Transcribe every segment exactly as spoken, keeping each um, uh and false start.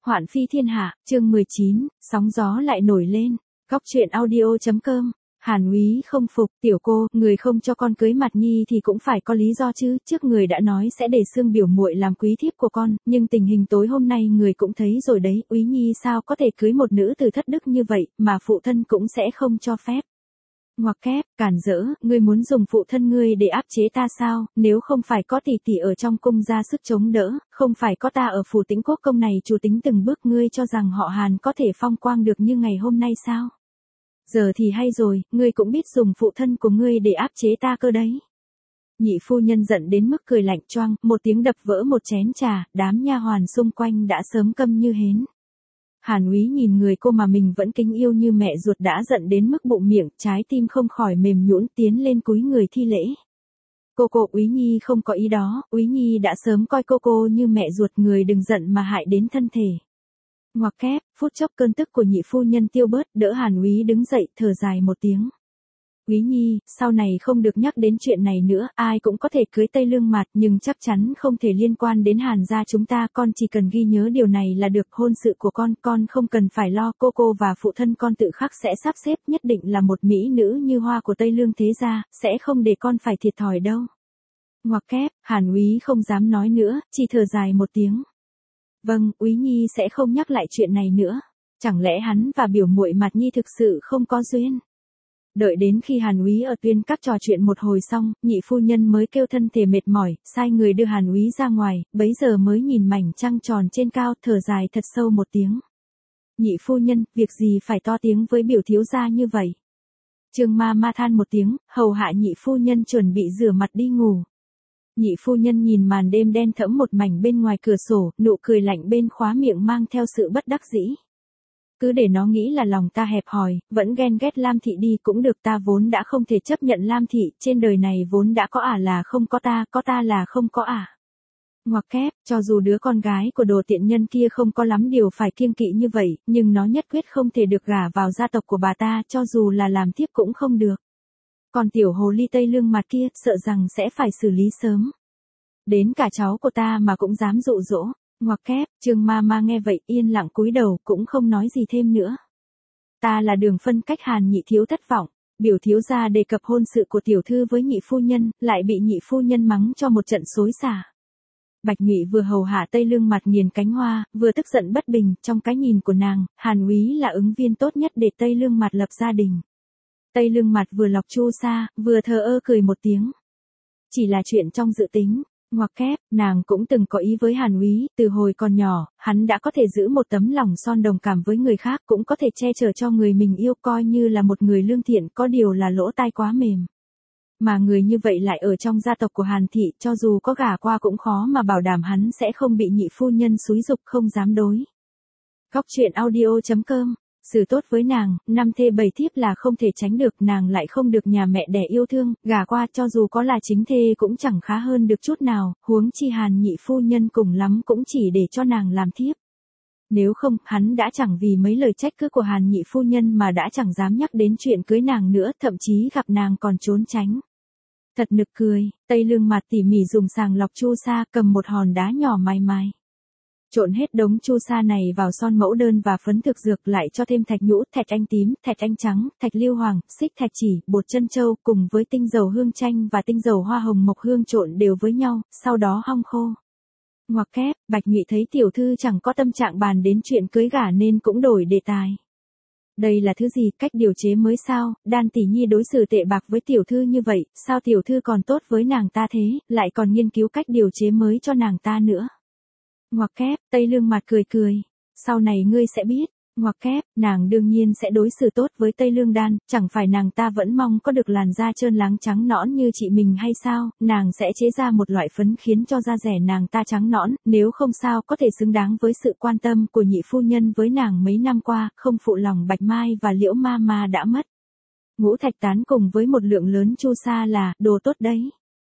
Hoạn phi thiên hạ, chương mười chín, sóng gió lại nổi lên. Góc truyện audio.com. Hàn Úy không phục, tiểu cô, người không cho con cưới Mặt Nhi thì cũng phải có lý do chứ, trước người đã nói sẽ để Sương biểu muội làm quý thiếp của con, nhưng tình hình tối hôm nay người cũng thấy rồi đấy, Úy Nhi sao có thể cưới một nữ từ thất đức như vậy, mà phụ thân cũng sẽ không cho phép. Ngoặc kép, cản rỡ, ngươi muốn dùng phụ thân ngươi để áp chế ta sao, nếu không phải có tỷ tỷ ở trong cung ra sức chống đỡ, không phải có ta ở phủ Tĩnh Quốc công này chủ tính từng bước, ngươi cho rằng họ Hàn có thể phong quang được như ngày hôm nay sao? Giờ thì hay rồi, ngươi cũng biết dùng phụ thân của ngươi để áp chế ta cơ đấy. Nhị phu nhân giận đến mức cười lạnh choang, một tiếng đập vỡ một chén trà, đám nha hoàn xung quanh đã sớm câm như hến. Hàn Úy nhìn người cô mà mình vẫn kính yêu như mẹ ruột đã giận đến mức bụng miệng, trái tim không khỏi mềm nhũn, tiến lên cúi người thi lễ. Cô cô, Úy Nhi không có ý đó, Úy Nhi đã sớm coi cô cô như mẹ ruột, người đừng giận mà hại đến thân thể. Ngoặc kép, phút chốc cơn tức của nhị phu nhân tiêu bớt, đỡ Hàn Úy đứng dậy, thở dài một tiếng. Úy Nhi, sau này không được nhắc đến chuyện này nữa, ai cũng có thể cưới Tây Lương Mạt, nhưng chắc chắn không thể liên quan đến Hàn gia chúng ta, con chỉ cần ghi nhớ điều này là được, hôn sự của con, con không cần phải lo, cô cô và phụ thân con tự khắc sẽ sắp xếp, nhất định là một mỹ nữ như hoa của Tây Lương thế gia, sẽ không để con phải thiệt thòi đâu. Ngoặc kép, Hàn Úy không dám nói nữa, chỉ thở dài một tiếng. Vâng, Úy Nhi sẽ không nhắc lại chuyện này nữa. Chẳng lẽ hắn và biểu muội Mặt Nhi thực sự không có duyên? Đợi đến khi Hàn Úy ở Tuyên Các trò chuyện một hồi xong, nhị phu nhân mới kêu thân thể mệt mỏi, sai người đưa Hàn Úy ra ngoài, bấy giờ mới nhìn mảnh trăng tròn trên cao, thở dài thật sâu một tiếng. Nhị phu nhân, việc gì phải to tiếng với biểu thiếu gia như vậy? Trương ma ma than một tiếng, hầu hạ nhị phu nhân chuẩn bị rửa mặt đi ngủ. Nhị phu nhân nhìn màn đêm đen thẫm một mảnh bên ngoài cửa sổ, nụ cười lạnh bên khóa miệng mang theo sự bất đắc dĩ. Cứ để nó nghĩ là lòng ta hẹp hòi, vẫn ghen ghét Lam thị đi cũng được, ta vốn đã không thể chấp nhận Lam thị, trên đời này vốn đã có ả là không có ta, có ta là không có ả. Ngoặc kép, cho dù đứa con gái của đồ tiện nhân kia không có lắm điều phải kiêng kỵ như vậy, nhưng nó nhất quyết không thể được gả vào gia tộc của bà ta, cho dù là làm tiếp cũng không được. Còn tiểu hồ ly Tây Lương Mặt kia, sợ rằng sẽ phải xử lý sớm. Đến cả cháu của ta mà cũng dám dụ dỗ. Ngoặc kép, Trương ma ma nghe vậy yên lặng cúi đầu, cũng không nói gì thêm nữa. Ta là Đường Phân cách Hàn nhị thiếu thất vọng, biểu thiếu gia đề cập hôn sự của tiểu thư với nhị phu nhân, lại bị nhị phu nhân mắng cho một trận xối xả. Bạch Nhụy vừa hầu hạ Tây Lương Mặt nghiền cánh hoa, vừa tức giận bất bình, trong cái nhìn của nàng, Hàn Úy là ứng viên tốt nhất để Tây Lương Mặt lập gia đình. Tây Lương Mặt vừa lọc chu sa, vừa thờ ơ cười một tiếng. Chỉ là chuyện trong dự tính. Ngoặc kép, nàng cũng từng có ý với Hàn Úy, từ hồi còn nhỏ, hắn đã có thể giữ một tấm lòng son đồng cảm với người khác, cũng có thể che chở cho người mình yêu, coi như là một người lương thiện, có điều là lỗ tai quá mềm. Mà người như vậy lại ở trong gia tộc của Hàn thị, cho dù có gả qua cũng khó mà bảo đảm hắn sẽ không bị nhị phu nhân xúi giục, không dám đối. Góc truyện audio.com. Sự tốt với nàng, năm thê bảy thiếp là không thể tránh được, nàng lại không được nhà mẹ đẻ yêu thương, gả qua cho dù có là chính thê cũng chẳng khá hơn được chút nào, huống chi Hàn nhị phu nhân cùng lắm cũng chỉ để cho nàng làm thiếp. Nếu không, hắn đã chẳng vì mấy lời trách cứ của Hàn nhị phu nhân mà đã chẳng dám nhắc đến chuyện cưới nàng nữa, thậm chí gặp nàng còn trốn tránh. Thật nực cười, Tây Lương Mặt tỉ mỉ dùng sàng lọc chu sa, cầm một hòn đá nhỏ mài mài. Trộn hết đống chu sa này vào son mẫu đơn và phấn thực dược, lại cho thêm thạch nhũ, thạch anh tím, thạch anh trắng, thạch lưu hoàng, xích thạch chỉ, bột chân châu cùng với tinh dầu hương chanh và tinh dầu hoa hồng mộc hương trộn đều với nhau, sau đó hong khô. Ngoặc kép, Bạch Nhụy thấy tiểu thư chẳng có tâm trạng bàn đến chuyện cưới gả nên cũng đổi đề tài. Đây là thứ gì, cách điều chế mới sao, Đan tỷ nhi đối xử tệ bạc với tiểu thư như vậy, sao tiểu thư còn tốt với nàng ta thế, lại còn nghiên cứu cách điều chế mới cho nàng ta nữa. Ngoặc kép, Tây Lương Mặt cười cười. Sau này ngươi sẽ biết. Ngoặc kép, nàng đương nhiên sẽ đối xử tốt với Tây Lương Đan, chẳng phải nàng ta vẫn mong có được làn da trơn láng trắng nõn như chị mình hay sao, nàng sẽ chế ra một loại phấn khiến cho da rẻ nàng ta trắng nõn, nếu không sao có thể xứng đáng với sự quan tâm của nhị phu nhân với nàng mấy năm qua, không phụ lòng Bạch Mai và Liễu ma ma đã mất. Ngũ thạch tán cùng với một lượng lớn chu sa là đồ tốt đấy.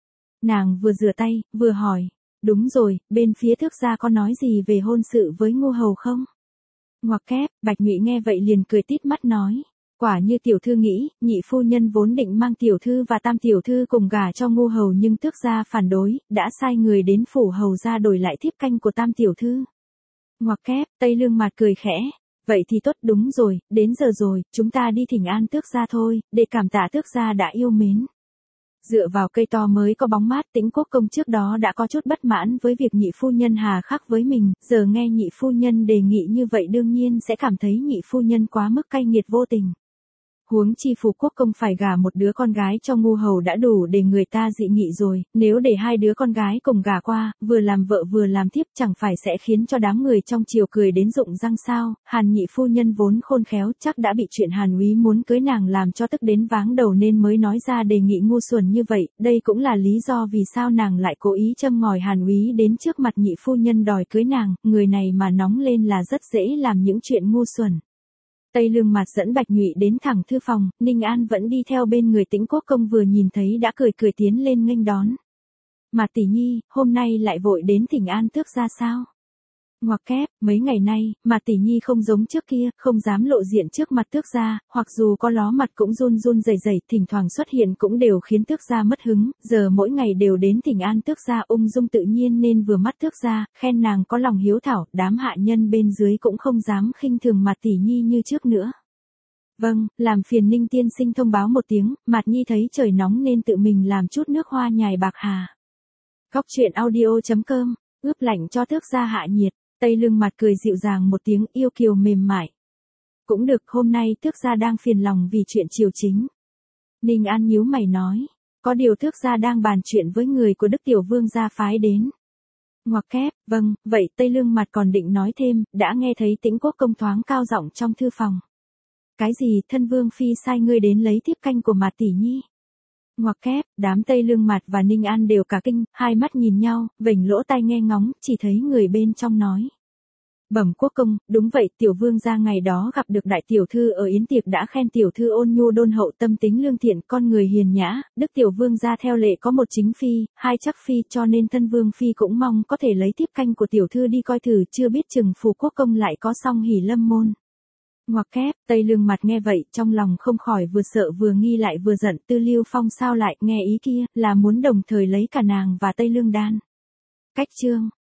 Nàng vừa rửa tay, vừa hỏi. Đúng rồi, bên phía Thước gia có nói gì về hôn sự với Ngô hầu không? Ngoặc kép, Bạch Nhụy nghe vậy liền cười tít mắt nói. Quả như tiểu thư nghĩ, nhị phu nhân vốn định mang tiểu thư và tam tiểu thư cùng gả cho Ngô hầu, nhưng Thước gia phản đối, đã sai người đến phủ hầu gia đổi lại thiếp canh của tam tiểu thư. Ngoặc kép, Tây Lương Mạt cười khẽ. Vậy thì tốt, đúng rồi, đến giờ rồi, chúng ta đi thỉnh an tước gia thôi, để cảm tạ tước gia đã yêu mến. Dựa vào cây to mới có bóng mát, Tĩnh Quốc công trước đó đã có chút bất mãn với việc nhị phu nhân hà khắc với mình, giờ nghe nhị phu nhân đề nghị như vậy đương nhiên sẽ cảm thấy nhị phu nhân quá mức cay nghiệt vô tình. Huống chi Phù Quốc công phải gả một đứa con gái cho ngu hầu đã đủ để người ta dị nghị rồi, nếu để hai đứa con gái cùng gả qua, vừa làm vợ vừa làm thiếp chẳng phải sẽ khiến cho đám người trong triều cười đến rụng răng sao. Hàn nhị phu nhân vốn khôn khéo chắc đã bị chuyện Hàn úy muốn cưới nàng làm cho tức đến váng đầu nên mới nói ra đề nghị ngu xuẩn như vậy, đây cũng là lý do vì sao nàng lại cố ý châm ngòi Hàn úy đến trước mặt nhị phu nhân đòi cưới nàng, người này mà nóng lên là rất dễ làm những chuyện ngu xuẩn. Tây Lương Mạt dẫn Bạch Nhụy đến thẳng thư phòng, Ninh An vẫn đi theo bên người Tĩnh Quốc công vừa nhìn thấy đã cười cười tiến lên nghênh đón. Mạt tỷ nhi, hôm nay lại vội đến thỉnh an tước gia sao? Ngoặc kép, mấy ngày nay, Mạt tỷ nhi không giống trước kia, không dám lộ diện trước mặt tước gia, hoặc dù có ló mặt cũng run run rẩy rẩy, thỉnh thoảng xuất hiện cũng đều khiến tước gia mất hứng, giờ mỗi ngày đều đến thỉnh an tước gia ung dung tự nhiên nên vừa mắt tước gia, khen nàng có lòng hiếu thảo, đám hạ nhân bên dưới cũng không dám khinh thường Mạt tỷ nhi như trước nữa. Vâng, làm phiền Ninh tiên sinh thông báo một tiếng, Mạt nhi thấy trời nóng nên tự mình làm chút nước hoa nhài bạc hà. Góc truyện audio chấm com, ướp lạnh cho tước gia hạ nhiệt. Tây Lương Mạt cười dịu dàng một tiếng, yêu kiều mềm mại. Cũng được, hôm nay tước gia đang phiền lòng vì chuyện triều chính. Ninh An nhíu mày nói, có điều tước gia đang bàn chuyện với người của Đức Tiểu Vương gia phái đến. Ngoặc kép, vâng, vậy Tây Lương Mạt còn định nói thêm, đã nghe thấy Tĩnh Quốc công thoáng cao giọng trong thư phòng. Cái gì, thân vương phi sai ngươi đến lấy thiếp canh của Mạt tỷ nhi? Ngoặc kép, đám Tây Lương Mạt và Ninh An đều cả kinh, hai mắt nhìn nhau, vểnh lỗ tai nghe ngóng, chỉ thấy người bên trong nói. Bẩm quốc công, đúng vậy, tiểu vương gia ngày đó gặp được đại tiểu thư ở yến tiệc đã khen tiểu thư ôn nhu đôn hậu tâm tính lương thiện, con người hiền nhã, Đức tiểu vương gia theo lệ có một chính phi, hai chắc phi, cho nên thân vương phi cũng mong có thể lấy tiếp canh của tiểu thư đi coi thử, chưa biết chừng Phù Quốc công lại có song hỷ lâm môn. Ngoặc kép, Tây Lương Mạt nghe vậy, trong lòng không khỏi vừa sợ vừa nghi lại vừa giận, Tư Lưu Phong sao lại nghe ý kia, là muốn đồng thời lấy cả nàng và Tây Lương Đan. Cách chương